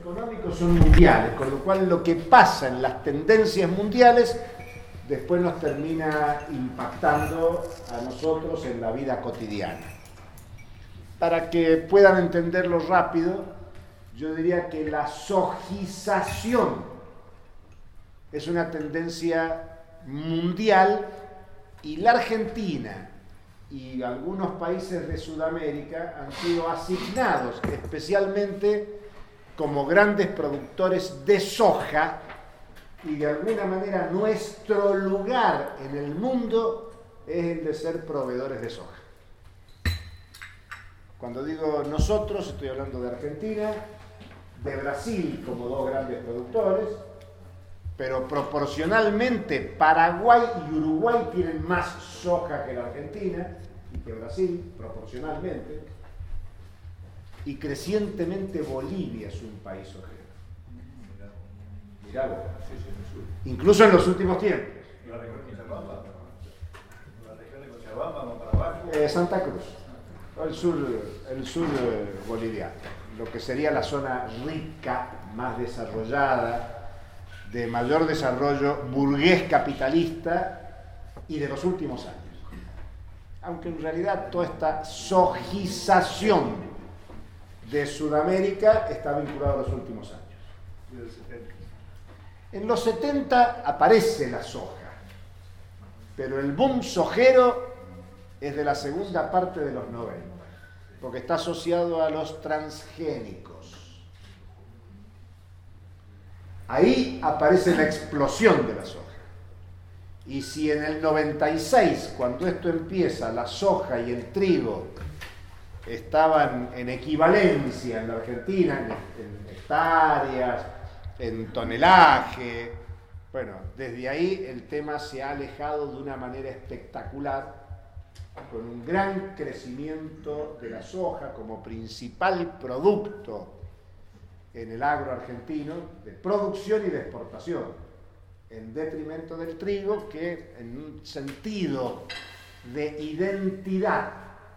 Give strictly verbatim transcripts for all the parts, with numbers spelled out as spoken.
económicos son mundiales, con lo cual lo que pasa en las tendencias mundiales después nos termina impactando a nosotros en la vida cotidiana. Para que puedan entenderlo rápido, yo diría que la sojización es una tendencia mundial y la Argentina y algunos países de Sudamérica han sido asignados especialmente como grandes productores de soja y de alguna manera nuestro lugar en el mundo es el de ser proveedores de soja. Cuando digo nosotros, estoy hablando de Argentina, de Brasil como dos grandes productores, pero proporcionalmente Paraguay y Uruguay tienen más soja que la Argentina y que Brasil, proporcionalmente, y crecientemente Bolivia es un país sojero. Mirá vos. Incluso en los últimos tiempos. ¿La región de Cochabamba? ¿La región de Cochabamba va para abajo? Eh, Santa Cruz, el sur, el sur eh, boliviano, lo que sería la zona rica, más desarrollada, de mayor desarrollo burgués capitalista y de los últimos años. Aunque en realidad toda esta sojización de Sudamérica está vinculada a los últimos años. En los setenta aparece la soja, pero el boom sojero es de la segunda parte de los noventa, porque está asociado a los transgénicos. Ahí aparece la explosión de la soja. Y si en el noventa y seis, cuando esto empieza, la soja y el trigo estaban en equivalencia en la Argentina, en, en hectáreas, en tonelaje, bueno, desde ahí el tema se ha alejado de una manera espectacular, con un gran crecimiento de la soja como principal producto en el agro argentino, de producción y de exportación, en detrimento del trigo, que en un sentido de identidad,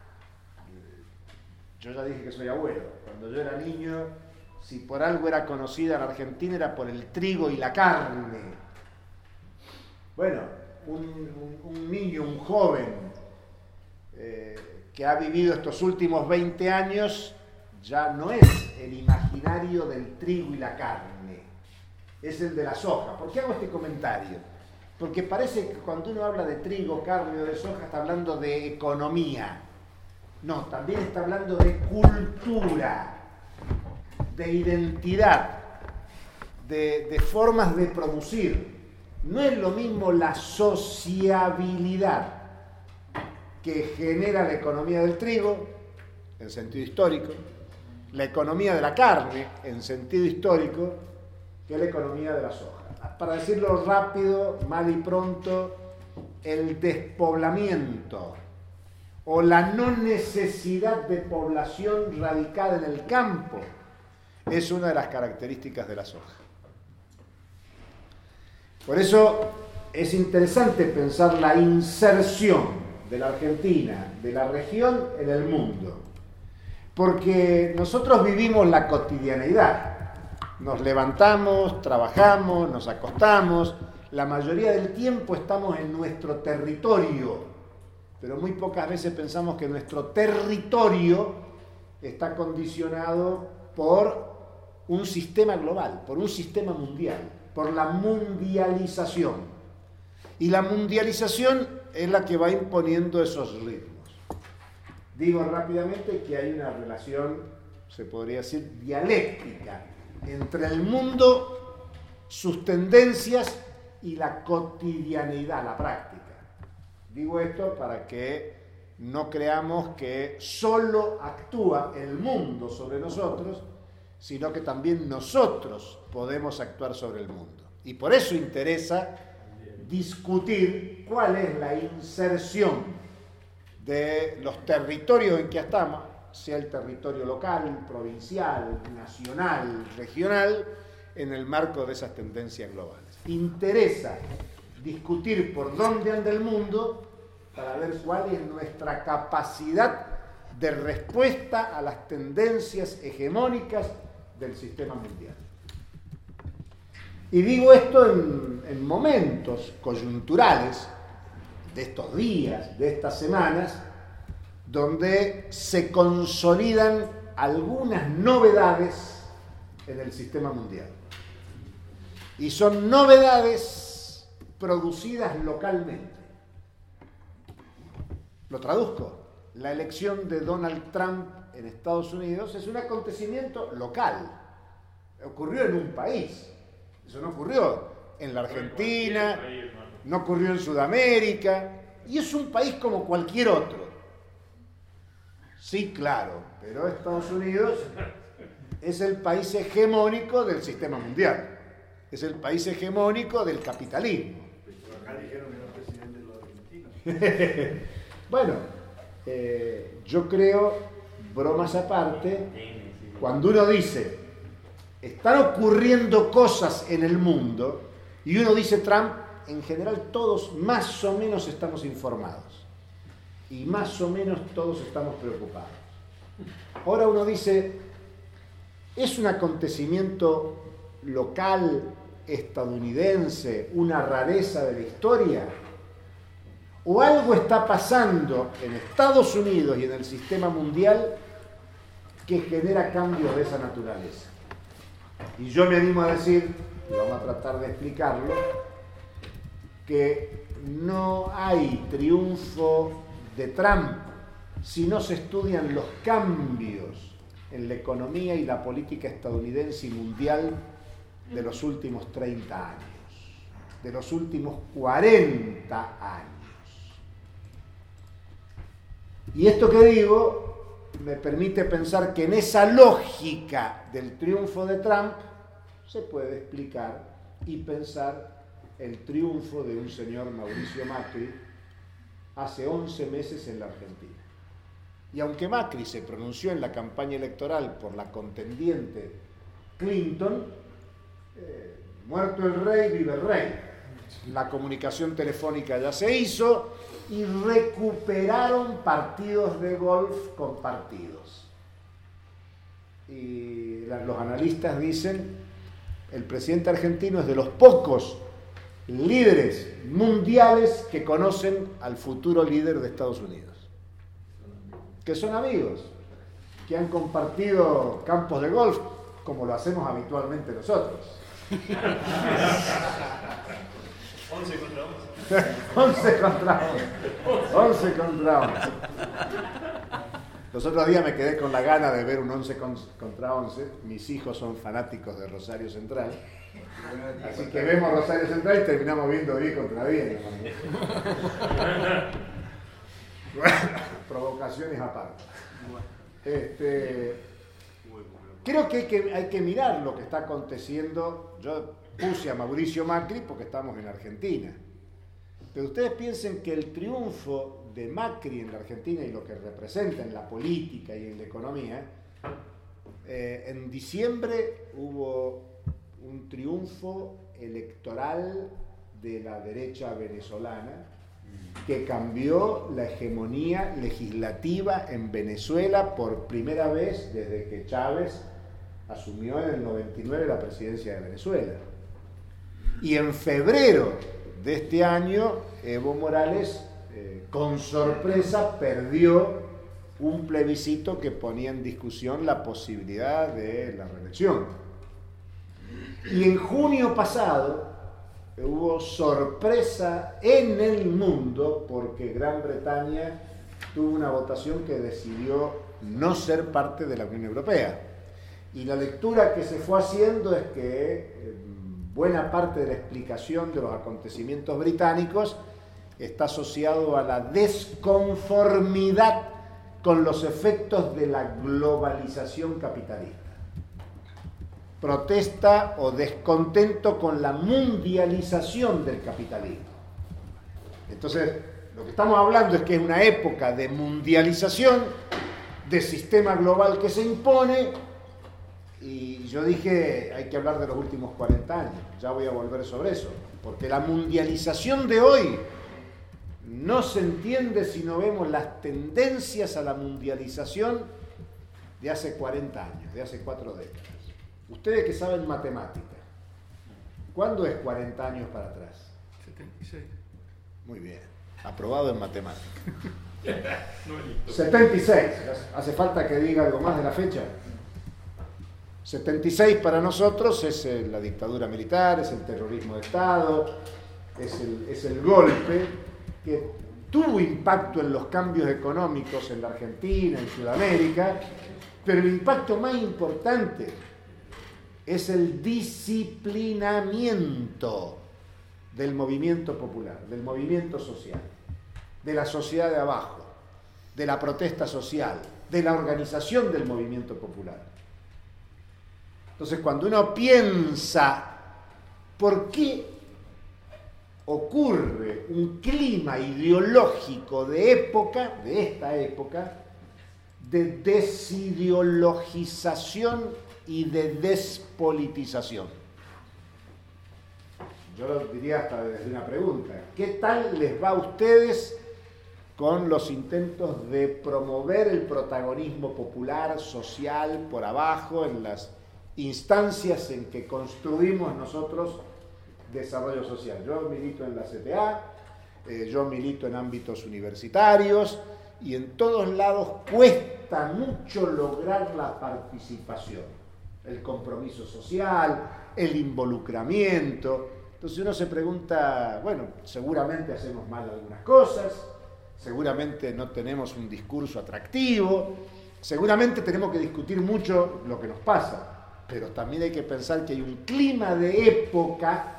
yo ya dije que soy abuelo, cuando yo era niño, si por algo era conocida la Argentina era por el trigo y la carne. Bueno, un, un, un niño, un joven eh, que ha vivido estos últimos veinte años, ya no es el imaginario del trigo y la carne, es el de la soja. ¿Por qué hago este comentario? Porque parece que cuando uno habla de trigo, carne o de soja está hablando de economía. No, también está hablando de cultura, de identidad, de, de formas de producir. No es lo mismo la sociabilidad que genera la economía del trigo, en sentido histórico, la economía de la carne, en sentido histórico, que la economía de la soja. Para decirlo rápido, mal y pronto, el despoblamiento o la no necesidad de población radicada en el campo es una de las características de la soja. Por eso es interesante pensar la inserción de la Argentina, de la región en el mundo. Porque nosotros vivimos la cotidianeidad. Nos levantamos, trabajamos, nos acostamos. La mayoría del tiempo estamos en nuestro territorio, pero muy pocas veces pensamos que nuestro territorio está condicionado por un sistema global, por un sistema mundial, por la mundialización. Y la mundialización es la que va imponiendo esos ritmos. Digo rápidamente que hay una relación, se podría decir, dialéctica entre el mundo, sus tendencias y la cotidianeidad, la práctica. Digo esto para que no creamos que solo actúa el mundo sobre nosotros, sino que también nosotros podemos actuar sobre el mundo. Y por eso interesa discutir cuál es la inserción de los territorios en que estamos, sea el territorio local, provincial, nacional, regional, en el marco de esas tendencias globales. Interesa discutir por dónde anda el mundo para ver cuál es nuestra capacidad de respuesta a las tendencias hegemónicas del sistema mundial. Y digo esto en, en momentos coyunturales de estos días, de estas semanas, donde se consolidan algunas novedades en el sistema mundial. Y son novedades producidas localmente. Lo traduzco. La elección de Donald Trump en Estados Unidos es un acontecimiento local. Ocurrió en un país. Eso no ocurrió en la Argentina, no ocurrió en Sudamérica, y es un país como cualquier otro. Sí, claro, pero Estados Unidos es el país hegemónico del sistema mundial, es el país hegemónico del capitalismo. Acá dijeron que no es presidente de los argentinos. Bueno, eh, yo creo, bromas aparte, cuando uno dice, están ocurriendo cosas en el mundo, y uno dice Trump, en general todos más o menos estamos informados. Y más o menos todos estamos preocupados. Ahora uno dice, ¿es un acontecimiento local, estadounidense, una rareza de la historia? ¿O algo está pasando en Estados Unidos y en el sistema mundial que genera cambios de esa naturaleza? Y yo me animo a decir, y vamos a tratar de explicarlo, que no hay triunfo de Trump si no se estudian los cambios en la economía y la política estadounidense y mundial de los últimos treinta años, de los últimos cuarenta años. Y esto que digo me permite pensar que en esa lógica del triunfo de Trump se puede explicar y pensar el triunfo de un señor Mauricio Macri hace once meses en la Argentina. Y aunque Macri se pronunció en la campaña electoral por la contendiente Clinton, eh, muerto el rey, vive el rey. La comunicación telefónica ya se hizo y recuperaron partidos de golf compartidos. Y los analistas dicen, el presidente argentino es de los pocos líderes mundiales que conocen al futuro líder de Estados Unidos, que son amigos, que han compartido campos de golf como lo hacemos habitualmente nosotros. once contra once. once contra once. once contra once. Los otros días me quedé con la gana de ver un once contra once. Mis hijos son fanáticos de Rosario Central. Así que vemos Rosario Central y terminamos viendo diez contra diez. Provocaciones aparte. Este, creo que hay, que hay que mirar lo que está aconteciendo. Yo puse a Mauricio Macri porque estamos en Argentina. Pero ustedes piensen que el triunfo de Macri en la Argentina y lo que representa en la política y en la economía, eh, en diciembre hubo un triunfo electoral de la derecha venezolana que cambió la hegemonía legislativa en Venezuela por primera vez desde que Chávez asumió en el noventa y nueve la presidencia de Venezuela. Y en febrero de este año, Evo Morales, eh, con sorpresa, perdió un plebiscito que ponía en discusión la posibilidad de la reelección. Y en junio pasado hubo sorpresa en el mundo porque Gran Bretaña tuvo una votación que decidió no ser parte de la Unión Europea. Y la lectura que se fue haciendo es que eh, buena parte de la explicación de los acontecimientos británicos está asociado a la desconformidad con los efectos de la globalización capitalista. Protesta o descontento con la mundialización del capitalismo. Entonces, lo que estamos hablando es que es una época de mundialización, de sistema global que se impone, y yo dije, hay que hablar de los últimos cuarenta años, ya voy a volver sobre eso, porque la mundialización de hoy no se entiende si no vemos las tendencias a la mundialización de hace cuarenta años, de hace cuatro décadas. Ustedes que saben matemática, ¿cuándo es cuarenta años para atrás? setenta y seis. Muy bien, aprobado en matemática. No es listo. setenta y seis, ¿hace falta que diga algo más de la fecha? setenta y seis para nosotros es la dictadura militar, es el terrorismo de Estado, es el, es el golpe que tuvo impacto en los cambios económicos en la Argentina, en Sudamérica, pero el impacto más importante es el disciplinamiento del movimiento popular, del movimiento social, de la sociedad de abajo, de la protesta social, de la organización del movimiento popular. Entonces, cuando uno piensa por qué ocurre un clima ideológico de época, de esta época, de desideologización y de despolitización. Yo lo diría hasta desde una pregunta. ¿Qué tal les va a ustedes con los intentos de promover el protagonismo popular, social, por abajo, en las instancias en que construimos nosotros desarrollo social? Yo milito en la C T A, eh, yo milito en ámbitos universitarios y en todos lados cuesta mucho lograr la participación, el compromiso social, el involucramiento. Entonces uno se pregunta, bueno, seguramente hacemos mal algunas cosas, seguramente no tenemos un discurso atractivo, seguramente tenemos que discutir mucho lo que nos pasa, pero también hay que pensar que hay un clima de época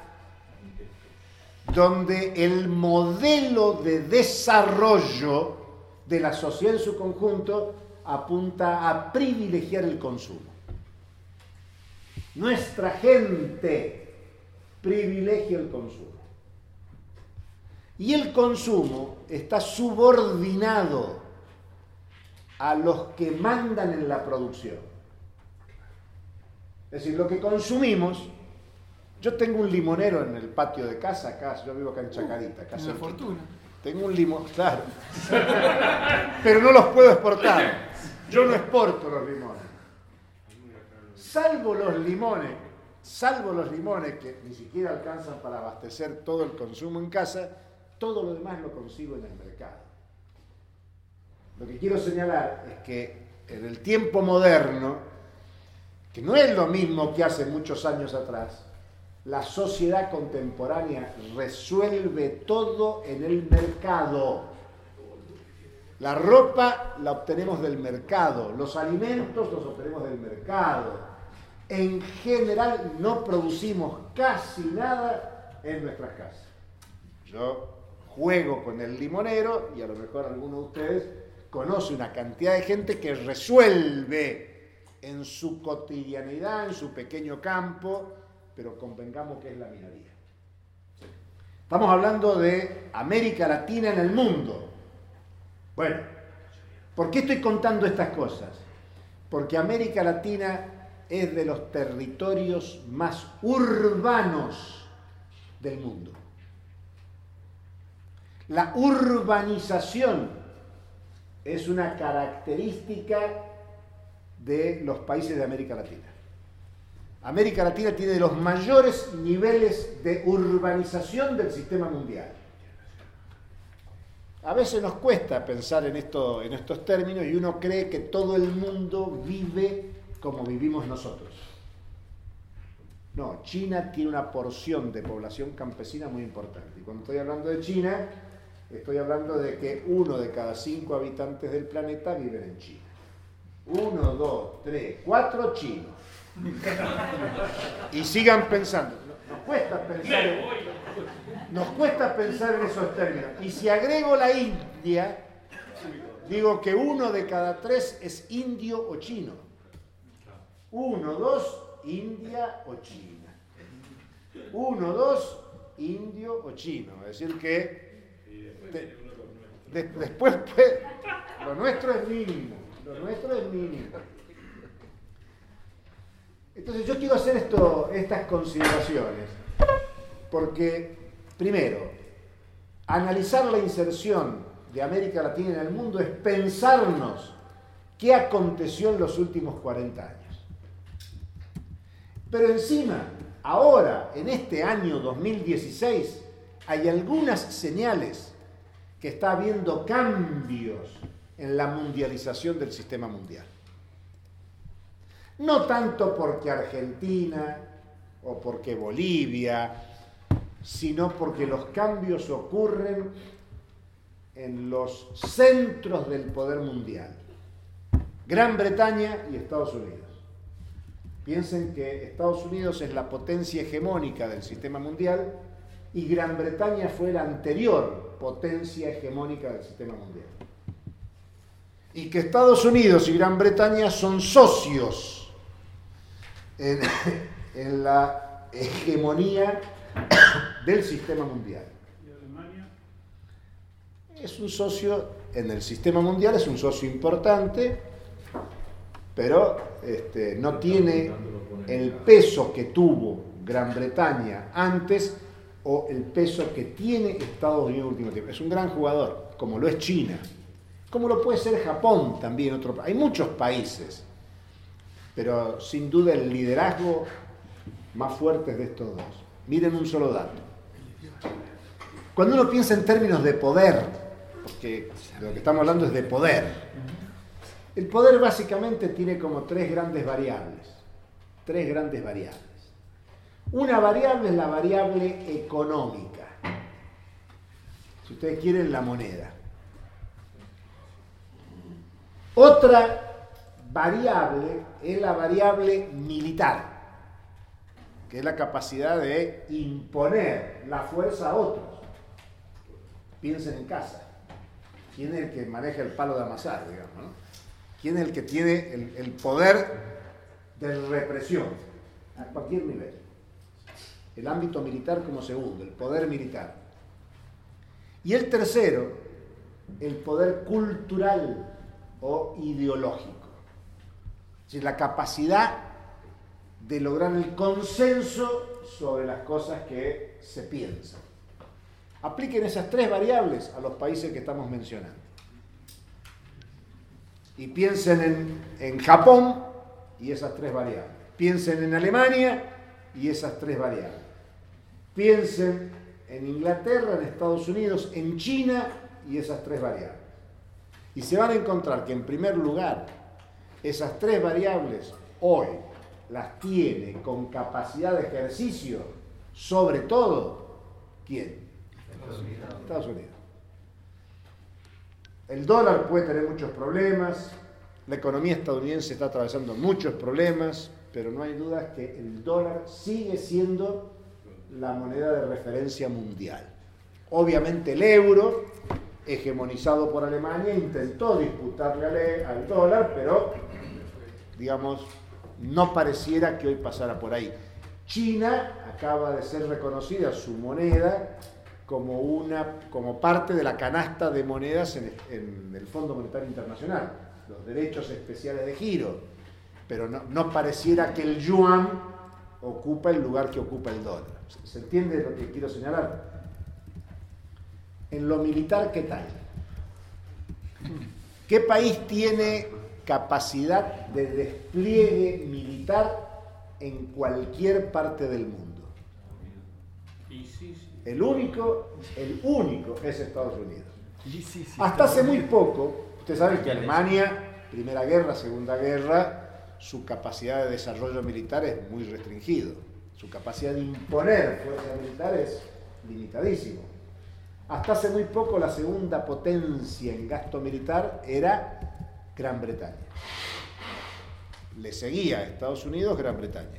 donde el modelo de desarrollo de la sociedad en su conjunto apunta a privilegiar el consumo. Nuestra gente privilegia el consumo. Y el consumo está subordinado a los que mandan en la producción. Es decir, lo que consumimos. Yo tengo un limonero en el patio de casa, acá, yo vivo acá en Chacarita. Acá Una fortuna. Tengo un limón, claro. Pero no los puedo exportar. Yo no exporto los limones. Salvo los limones, salvo los limones que ni siquiera alcanzan para abastecer todo el consumo en casa, todo lo demás lo consigo en el mercado. Lo que quiero señalar es que en el tiempo moderno, que no es lo mismo que hace muchos años atrás, la sociedad contemporánea resuelve todo en el mercado. La ropa la obtenemos del mercado, los alimentos los obtenemos del mercado. En general no producimos casi nada en nuestras casas. Yo juego con el limonero y a lo mejor alguno de ustedes conoce una cantidad de gente que resuelve en su cotidianidad, en su pequeño campo, pero convengamos que es la minoría. Estamos hablando de América Latina en el mundo. Bueno, ¿por qué estoy contando estas cosas? Porque América Latina es de los territorios más urbanos del mundo. La urbanización es una característica de los países de América Latina. América Latina tiene los mayores niveles de urbanización del sistema mundial. A veces nos cuesta pensar en, esto, en estos términos y uno cree que todo el mundo vive como vivimos nosotros. No, China tiene una porción de población campesina muy importante. Y cuando estoy hablando de China, estoy hablando de que uno de cada cinco habitantes del planeta viven en China. Uno, dos, tres, cuatro chinos. Y sigan pensando. Nos cuesta pensar en, nos cuesta pensar en esos términos. Y si agrego la India, digo que uno de cada tres es indio o chino. Uno, dos, India o China. Uno, dos, indio o chino. Es decir que de, de, después pues, lo nuestro es mínimo. Lo nuestro es mínimo. Entonces yo quiero hacer esto, estas consideraciones, porque, primero, analizar la inserción de América Latina en el mundo es pensarnos qué aconteció en los últimos cuarenta años. Pero encima, ahora, en este año dos mil dieciséis, hay algunas señales que está habiendo cambios en la mundialización del sistema mundial. No tanto porque Argentina o porque Bolivia, sino porque los cambios ocurren en los centros del poder mundial. Gran Bretaña y Estados Unidos. Piensen que Estados Unidos es la potencia hegemónica del sistema mundial y Gran Bretaña fue la anterior potencia hegemónica del sistema mundial. Y que Estados Unidos y Gran Bretaña son socios en, en la hegemonía del sistema mundial. ¿Y Alemania? Es un socio en el sistema mundial, es un socio importante, pero este, no tiene el peso que tuvo Gran Bretaña antes o el peso que tiene Estados Unidos en el último tiempo. Es un gran jugador, como lo es China, como lo puede ser Japón también. Otro, hay muchos países, pero sin duda el liderazgo más fuerte es de estos dos. Miren un solo dato. Cuando uno piensa en términos de poder, porque de lo que estamos hablando es de poder, el poder básicamente tiene como tres grandes variables. Tres grandes variables. Una variable es la variable económica. Si ustedes quieren, la moneda. Otra variable es la variable militar, que es la capacidad de imponer la fuerza a otros. Piensen en casa. ¿Quién es el que maneja el palo de amasar, digamos, ¿no? ¿Quién es el que tiene el, el poder de represión a cualquier nivel? El ámbito militar como segundo, el poder militar. Y el tercero, el poder cultural o ideológico. Es decir, la capacidad de lograr el consenso sobre las cosas que se piensan. Apliquen esas tres variables a los países que estamos mencionando. Y piensen en, en Japón y esas tres variables. Piensen en Alemania y esas tres variables. Piensen en Inglaterra, en Estados Unidos, en China y esas tres variables. Y se van a encontrar que en primer lugar, esas tres variables hoy las tiene con capacidad de ejercicio, sobre todo, ¿quién? Estados Unidos. Estados Unidos. El dólar puede tener muchos problemas, la economía estadounidense está atravesando muchos problemas, pero no hay duda que el dólar sigue siendo la moneda de referencia mundial. Obviamente el euro, hegemonizado por Alemania, intentó disputarle al dólar, pero, digamos, no pareciera que hoy pasara por ahí. China acaba de ser reconocida su moneda como, una, como parte de la canasta de monedas en, en el Fondo Monetario Internacional, los derechos especiales de giro, pero no, no pareciera que el yuan ocupa el lugar que ocupa el dólar. ¿Se entiende lo que quiero señalar? En lo militar, ¿qué tal? ¿Qué país tiene capacidad de despliegue militar en cualquier parte del mundo? Y sí, sí. El único, el único es Estados Unidos. Y sí, sí, Hasta hace muy poco, ustedes saben que Alemania, Primera Guerra, Segunda Guerra, su capacidad de desarrollo militar es muy restringido. Su capacidad de imponer fuerza militar es limitadísimo. Hasta hace muy poco la segunda potencia en gasto militar era Gran Bretaña. Le seguía a Estados Unidos Gran Bretaña.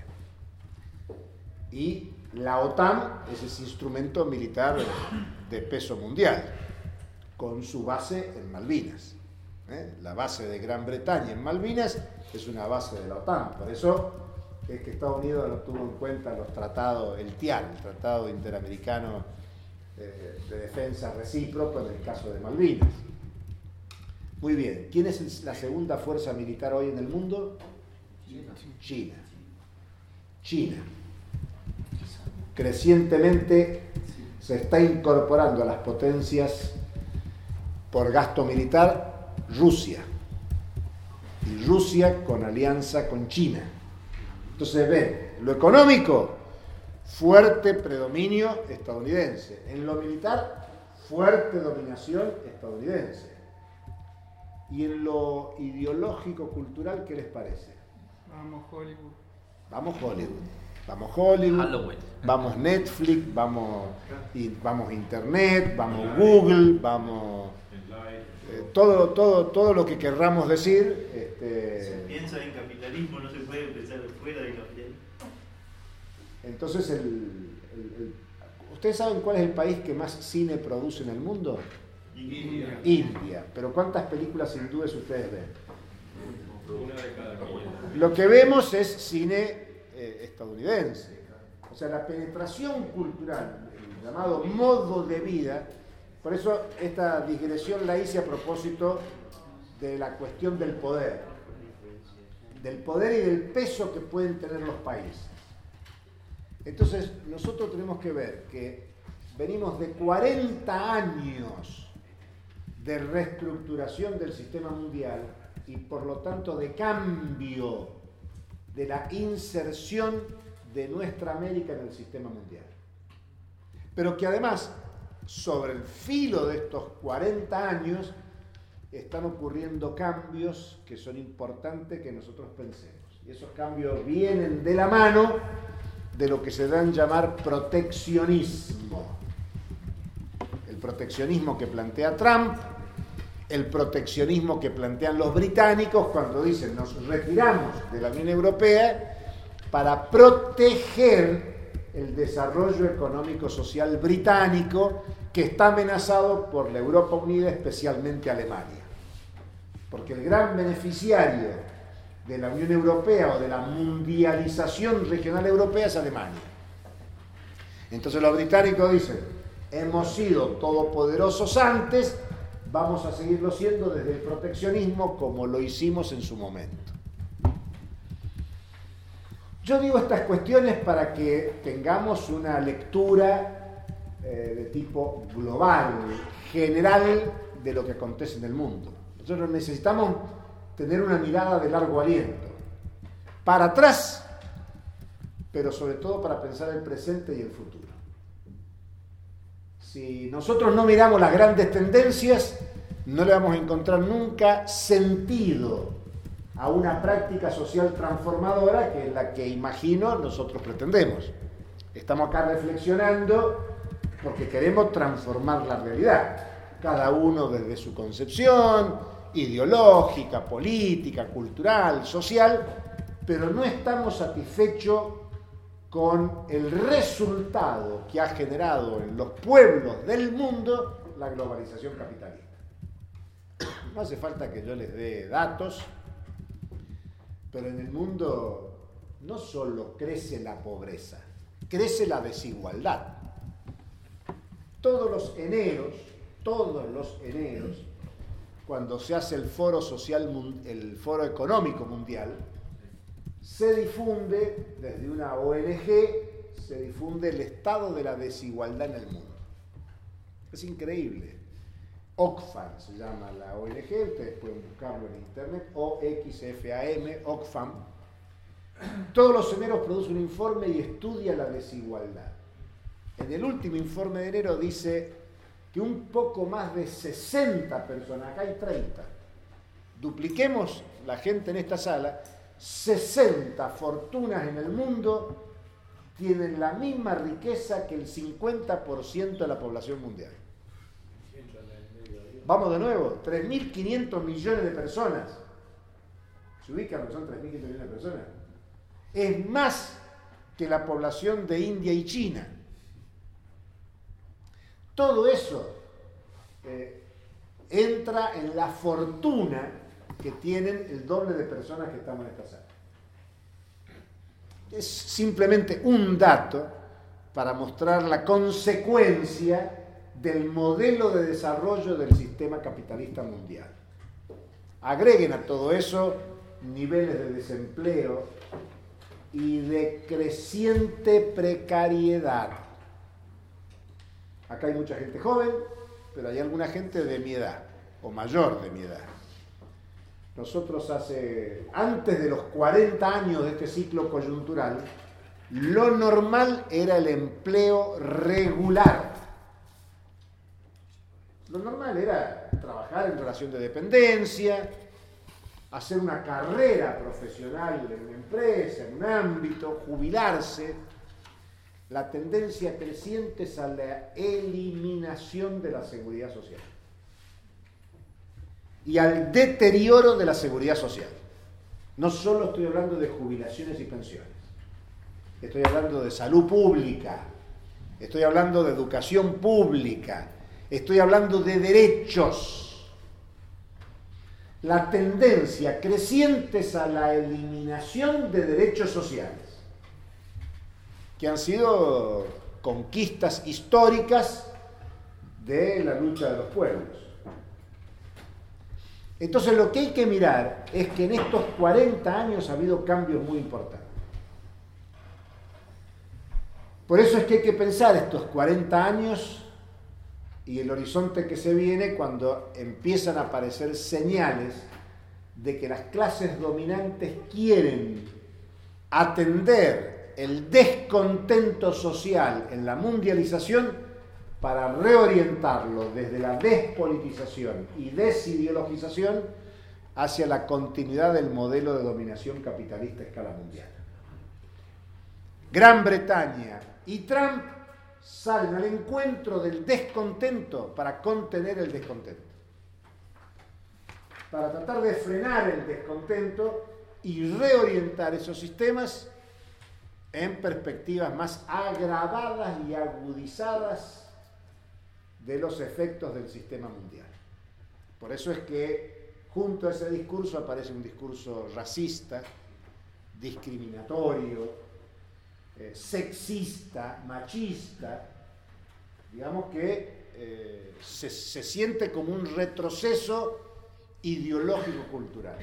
Y la OTAN es ese instrumento militar de peso mundial, con su base en Malvinas. ¿Eh? La base de Gran Bretaña en Malvinas es una base de la OTAN. Por eso es que Estados Unidos no tuvo en cuenta los tratados, el T I A R, el Tratado Interamericano eh, de Defensa Recíproco en el caso de Malvinas. Muy bien, ¿quién es la segunda fuerza militar hoy en el mundo? China. China. China. Crecientemente se está incorporando a las potencias por gasto militar Rusia. Y Rusia con alianza con China. Entonces ven, En lo económico, fuerte predominio estadounidense. En lo militar, fuerte dominación estadounidense. Y en lo ideológico, cultural, ¿qué les parece? Vamos, Hollywood. Vamos Hollywood. Vamos Hollywood. Halloween. Vamos Netflix, vamos, y, vamos Internet, vamos Google, vamos... Eh, todo, todo, todo lo que querramos decir. Este, Se piensa en capitalismo, no se puede pensar fuera del capitalismo. entonces, el, el, el, ¿ustedes saben cuál es el país que más cine produce en el mundo? India. India. Pero ¿cuántas películas hindúes ustedes ven? Una de cada quinientos. Lo que vemos es cine eh, estadounidense. O sea, la penetración cultural, el llamado modo de vida. Por eso esta digresión la hice a propósito de la cuestión del poder. Del poder y del peso que pueden tener los países. Entonces, nosotros tenemos que ver que venimos de cuarenta años de reestructuración del sistema mundial y por lo tanto de cambio de la inserción de nuestra América en el sistema mundial. Pero que además, sobre el filo de estos cuarenta años, están ocurriendo cambios que son importantes que nosotros pensemos. Y esos cambios vienen de la mano de lo que se dan llamar proteccionismo. El proteccionismo que plantea Trump, el proteccionismo que plantean los británicos cuando dicen nos retiramos de la Unión Europea para proteger el desarrollo económico-social británico que está amenazado por la Europa Unida, especialmente Alemania. Porque el gran beneficiario de la Unión Europea o de la mundialización regional europea es Alemania. Entonces los británicos dicen, hemos sido todopoderosos antes, vamos a seguirlo siendo desde el proteccionismo como lo hicimos en su momento. Yo digo estas cuestiones para que tengamos una lectura eh, de tipo global, general, de lo que acontece en el mundo. Nosotros necesitamos tener una mirada de largo aliento, para atrás, pero sobre todo para pensar el presente y el futuro. Si nosotros no miramos las grandes tendencias, no le vamos a encontrar nunca sentido a una práctica social transformadora que es la que imagino nosotros pretendemos. Estamos acá reflexionando porque queremos transformar la realidad, cada uno desde su concepción ideológica, política, cultural, social, pero no estamos satisfechos con el resultado que ha generado en los pueblos del mundo la globalización capitalista. No hace falta que yo les dé datos, pero en el mundo no solo crece la pobreza, crece la desigualdad. Todos los eneros, todos los eneros, cuando se hace el foro social, el foro económico mundial, se difunde desde una O N G, se difunde el estado de la desigualdad en el mundo. Es increíble. Oxfam se llama la O N G, ustedes pueden buscarlo en internet, O X F A M, Oxfam. Todos los eneros produce un informe y estudia la desigualdad. En el último informe de enero dice que un poco más de sesenta personas, acá hay treinta, dupliquemos la gente en esta sala, sesenta fortunas en el mundo tienen la misma riqueza que el cincuenta por ciento de la población mundial. Vamos de nuevo, tres mil quinientos millones de personas. ¿Se ubican lo que son tres mil quinientos millones de personas? Es más que la población de India y China. Todo eso eh, entra en la fortuna que tienen el doble de personas que estamos en esta sala. Es simplemente un dato para mostrar la consecuencia del modelo de desarrollo del sistema capitalista mundial. Agreguen a todo eso niveles de desempleo y de creciente precariedad. Acá hay mucha gente joven, pero hay alguna gente de mi edad, o mayor de mi edad. Nosotros hace, antes de los cuarenta años de este ciclo coyuntural, Lo normal era el empleo regular. Lo normal era trabajar en relación de dependencia, hacer una carrera profesional en una empresa, en un ámbito, jubilarse. La tendencia creciente es a la eliminación de la seguridad social y al deterioro de la seguridad social. No solo estoy hablando de jubilaciones y pensiones, estoy hablando de salud pública, estoy hablando de educación pública, estoy hablando de derechos. La tendencia creciente es a la eliminación de derechos sociales, que han sido conquistas históricas de la lucha de los pueblos. Entonces lo que hay que mirar es que en estos cuarenta años ha habido cambios muy importantes. Por eso es que hay que pensar estos cuarenta años y el horizonte que se viene cuando empiezan a aparecer señales de que las clases dominantes quieren atender el descontento social en la mundialización para reorientarlo desde la despolitización y desideologización hacia la continuidad del modelo de dominación capitalista a escala mundial. Gran Bretaña y Trump salen al encuentro del descontento para contener el descontento, para tratar de frenar el descontento y reorientar esos sistemas en perspectivas más agravadas y agudizadas de los efectos del sistema mundial. Por eso es que junto a ese discurso aparece un discurso racista, discriminatorio, eh, sexista, machista, digamos que eh, se, se siente como un retroceso ideológico-cultural.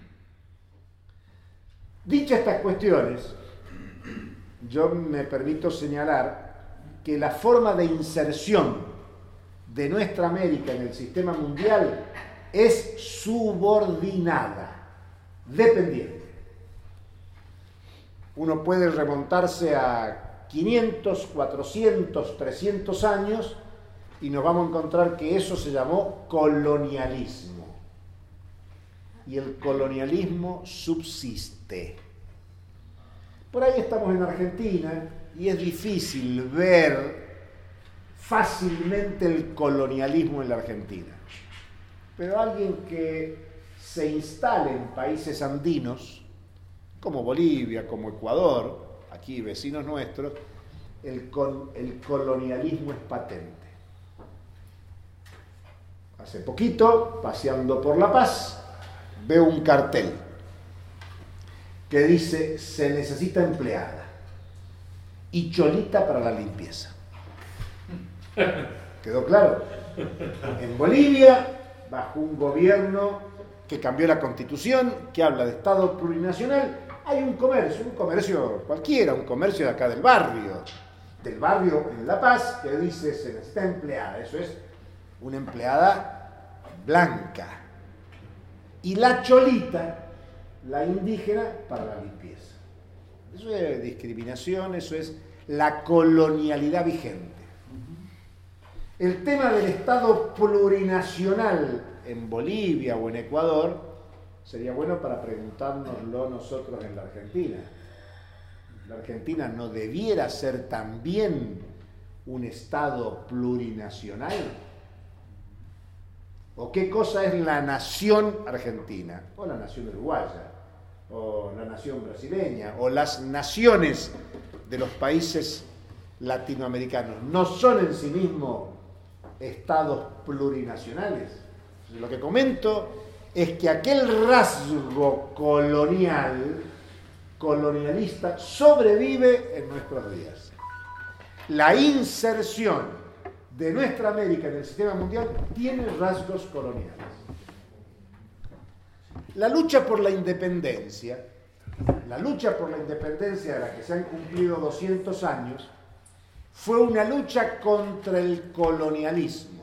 Dichas estas cuestiones, yo me permito señalar que la forma de inserción de nuestra América en el sistema mundial es subordinada, dependiente. Uno puede remontarse a quinientos, cuatrocientos, trescientos años y nos vamos a encontrar que eso se llamó colonialismo. Y el colonialismo subsiste. Por ahí estamos en Argentina y es difícil ver fácilmente el colonialismo en la Argentina. Pero alguien que se instale en países andinos, como Bolivia, como Ecuador, aquí vecinos nuestros, el, con, el colonialismo es patente. Hace poquito, paseando por La Paz, veo un cartel que dice: se necesita empleada y cholita para la limpieza. ¿Quedó claro? En Bolivia, bajo un gobierno que cambió la constitución, que habla de Estado plurinacional, hay un comercio, un comercio cualquiera, un comercio de acá del barrio, del barrio en La Paz, que dice: se necesita empleada. Eso es una empleada blanca. Y la cholita, la indígena, para la limpieza. Eso es discriminación, eso es la colonialidad vigente. El tema del Estado plurinacional en Bolivia o en Ecuador sería bueno para preguntárnoslo nosotros en la Argentina. ¿La Argentina no debiera ser también un Estado plurinacional? ¿O qué cosa es la nación argentina? O la nación uruguaya, o la nación brasileña, o las naciones de los países latinoamericanos. ¿No son en sí mismos estados plurinacionales? Lo que comento es que aquel rasgo colonial, colonialista, sobrevive en nuestros días. La inserción de nuestra América en el sistema mundial tiene rasgos coloniales. La lucha por la independencia, la lucha por la independencia de la que se han cumplido doscientos años, fue una lucha contra el colonialismo.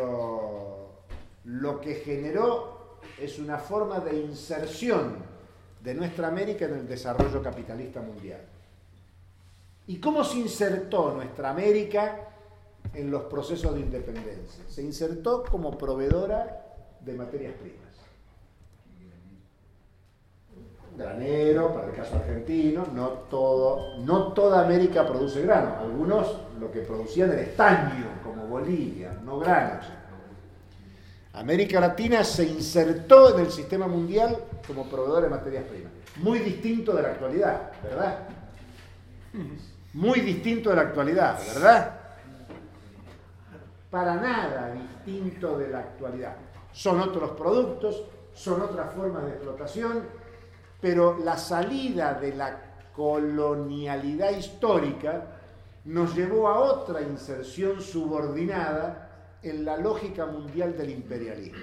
Pero lo que generó es una forma de inserción de nuestra América en el desarrollo capitalista mundial. ¿Y cómo se insertó nuestra América en los procesos de independencia? Se insertó como proveedora de materias primas. Granero, para el caso argentino, no, todo, no toda América produce grano. Algunos lo que producían era estaño, como Bolivia, no granos. América Latina se insertó en el sistema mundial como proveedor de materias primas. Muy distinto de la actualidad, ¿verdad? Muy distinto de la actualidad, ¿verdad? Para nada distinto de la actualidad. Son otros productos, son otras formas de explotación, pero la salida de la colonialidad histórica nos llevó a otra inserción subordinada en la lógica mundial del imperialismo.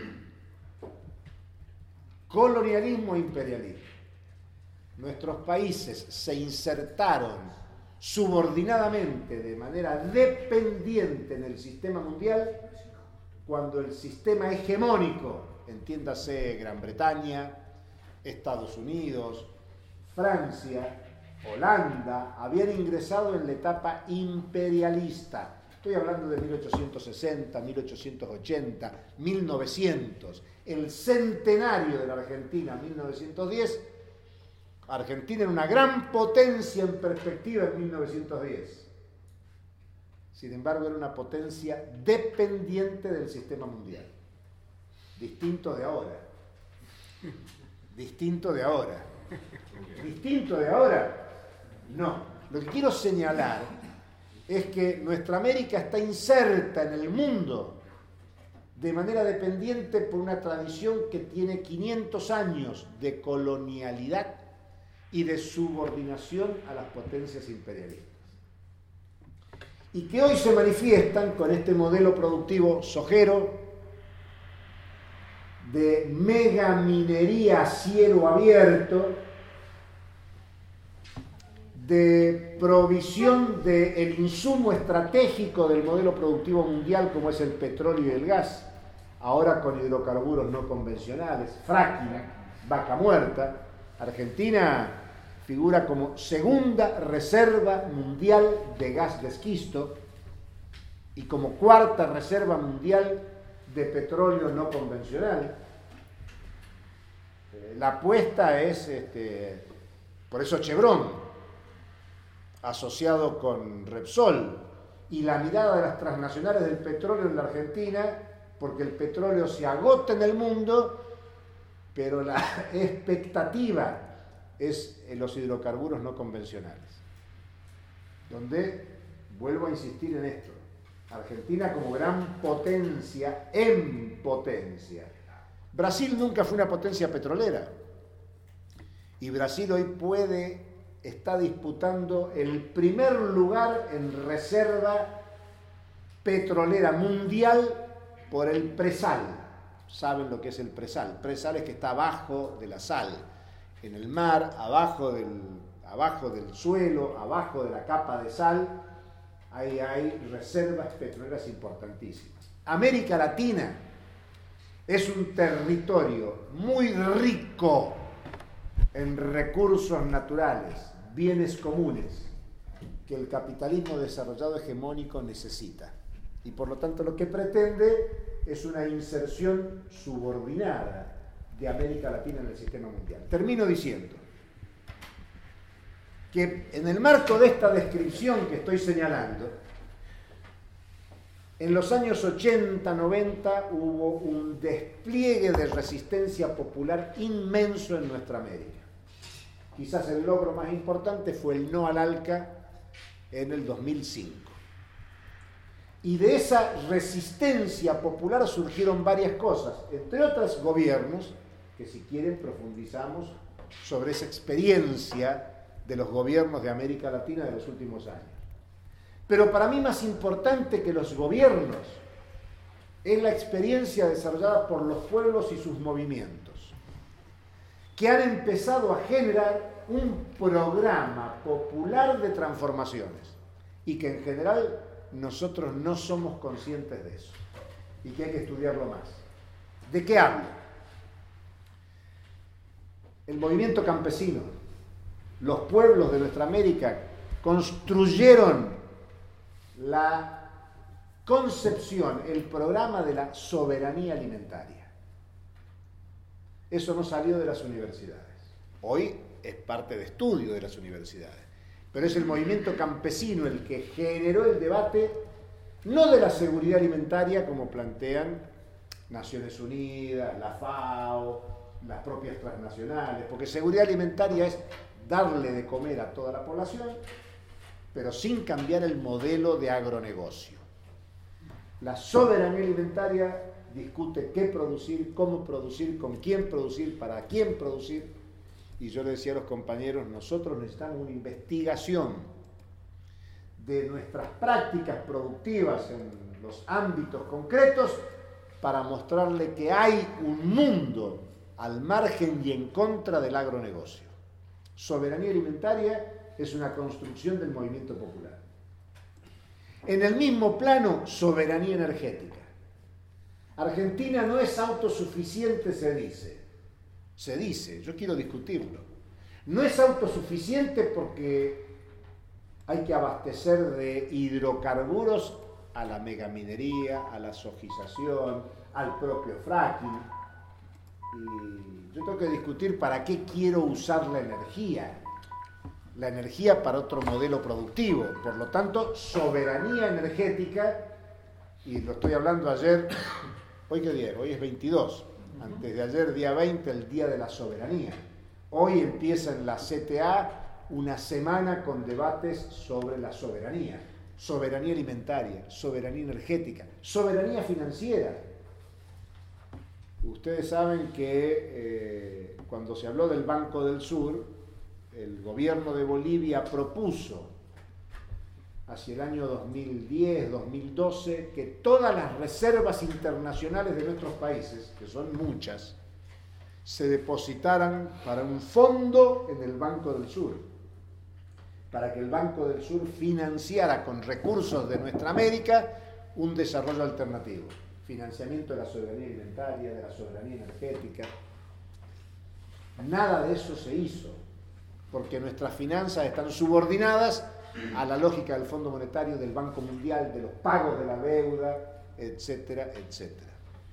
Colonialismo e imperialismo. Nuestros países se insertaron subordinadamente, de manera dependiente en el sistema mundial, cuando el sistema hegemónico, entiéndase Gran Bretaña, Estados Unidos, Francia, Holanda, habían ingresado en la etapa imperialista. Estoy hablando de mil ochocientos sesenta, mil ochocientos ochenta, mil novecientos, el centenario de la Argentina, mil novecientos diez. Argentina era una gran potencia en perspectiva en mil novecientos diez. Sin embargo, era una potencia dependiente del sistema mundial. Distinto de ahora. Distinto de ahora. Distinto de ahora. No. Lo que quiero señalar es que nuestra América está inserta en el mundo de manera dependiente por una tradición que tiene quinientos años de colonialidad y de subordinación a las potencias imperialistas. Y que hoy se manifiestan con este modelo productivo sojero de megaminería a cielo abierto, de provisión del insumo estratégico del modelo productivo mundial como es el petróleo y el gas, ahora con hidrocarburos no convencionales, fracking, vaca muerta. Argentina figura como segunda reserva mundial de gas de esquisto y como cuarta reserva mundial de petróleo no convencional. La apuesta es, este, por eso Chevron, asociado con Repsol, y la mirada de las transnacionales del petróleo en la Argentina, porque el petróleo se agota en el mundo, pero la expectativa es en los hidrocarburos no convencionales. Donde, vuelvo a insistir en esto, Argentina como gran potencia en potencia. Brasil nunca fue una potencia petrolera. Y Brasil hoy puede, está disputando el primer lugar en reserva petrolera mundial por el presal. ¿Saben lo que es el presal? Presal es que está abajo de la sal, en el mar, abajo del, abajo del suelo, abajo de la capa de sal. Ahí hay reservas petroleras importantísimas. América Latina es un territorio muy rico en recursos naturales, bienes comunes, que el capitalismo desarrollado hegemónico necesita. Y por lo tanto lo que pretende es una inserción subordinada de América Latina en el sistema mundial. Termino diciendo que en el marco de esta descripción que estoy señalando, en los años ochenta, noventa hubo un despliegue de resistencia popular inmenso en nuestra América. Quizás el logro más importante fue el no al ALCA en el dos mil cinco. Y de esa resistencia popular surgieron varias cosas, entre otras gobiernos, que si quieren profundizamos sobre esa experiencia de los gobiernos de América Latina de los últimos años. Pero para mí más importante que los gobiernos es la experiencia desarrollada por los pueblos y sus movimientos, que han empezado a generar un programa popular de transformaciones y que en general nosotros no somos conscientes de eso y que hay que estudiarlo más. ¿De qué hablo? el movimiento campesino, los pueblos de nuestra América construyeron la concepción, el programa de la soberanía alimentaria. Eso no salió de las universidades. Hoy es parte de estudio de las universidades. Pero es el movimiento campesino el que generó el debate, no de la seguridad alimentaria como plantean Naciones Unidas, la FAO, las propias transnacionales, porque seguridad alimentaria es darle de comer a toda la población, pero sin cambiar el modelo de agronegocio. La soberanía alimentaria discute qué producir, cómo producir, con quién producir, para quién producir. Y yo le decía a los compañeros, nosotros necesitamos una investigación de nuestras prácticas productivas en los ámbitos concretos para mostrarle que hay un mundo al margen y en contra del agronegocio. Soberanía alimentaria es una construcción del movimiento popular. En el mismo plano, soberanía energética. Argentina no es autosuficiente, se dice. Se dice, yo quiero discutirlo. No es autosuficiente porque hay que abastecer de hidrocarburos a la megaminería, a la sojización, al propio fracking. Y yo tengo que discutir para qué quiero usar la energía. La energía para otro modelo productivo. Por lo tanto, soberanía energética, y lo estoy hablando ayer, ¿hoy qué día? Hoy es veintidós. Antes de ayer, día veinte, el Día de la Soberanía. Hoy empieza en la C T A una semana con debates sobre la soberanía. Soberanía alimentaria, soberanía energética, soberanía financiera. Ustedes saben que eh, cuando se habló del Banco del Sur, el gobierno de Bolivia propuso hacia el año dos mil diez, dos mil doce, que todas las reservas internacionales de nuestros países, que son muchas, se depositaran para un fondo en el Banco del Sur, para que el Banco del Sur financiara con recursos de nuestra América un desarrollo alternativo, financiamiento de la soberanía alimentaria, de la soberanía energética. Nada de eso se hizo, porque nuestras finanzas están subordinadas a la lógica del Fondo Monetario, del Banco Mundial, de los pagos de la deuda, etcétera, etcétera.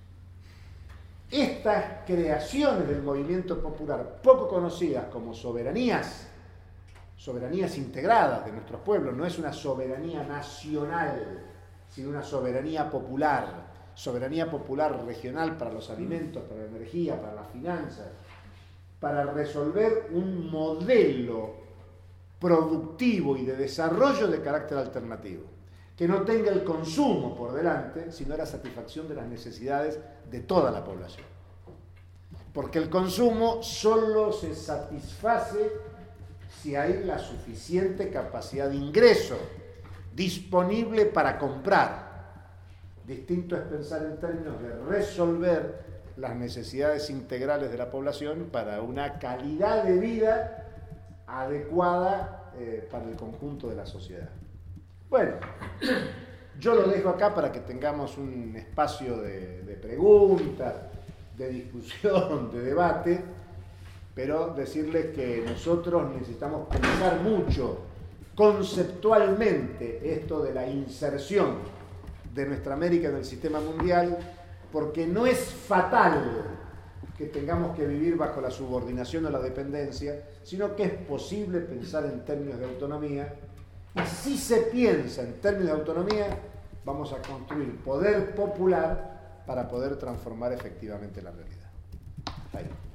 Estas creaciones del movimiento popular, poco conocidas como soberanías, soberanías integradas de nuestros pueblos, no es una soberanía nacional, sino una soberanía popular, soberanía popular regional para los alimentos, para la energía, para las finanzas, para resolver un modelo productivo y de desarrollo de carácter alternativo, que no tenga el consumo por delante, sino la satisfacción de las necesidades de toda la población. Porque el consumo solo se satisface si hay la suficiente capacidad de ingreso disponible para comprar. Distinto es pensar en términos de resolver las necesidades integrales de la población para una calidad de vida adecuada eh, para el conjunto de la sociedad. Bueno, yo lo dejo acá para que tengamos un espacio de, de preguntas, de discusión, de debate, pero decirles que nosotros necesitamos pensar mucho conceptualmente esto de la inserción de nuestra América en el sistema mundial, porque no es fatal que tengamos que vivir bajo la subordinación o la dependencia, sino que es posible pensar en términos de autonomía, y si se piensa en términos de autonomía, vamos a construir poder popular para poder transformar efectivamente la realidad. Ahí.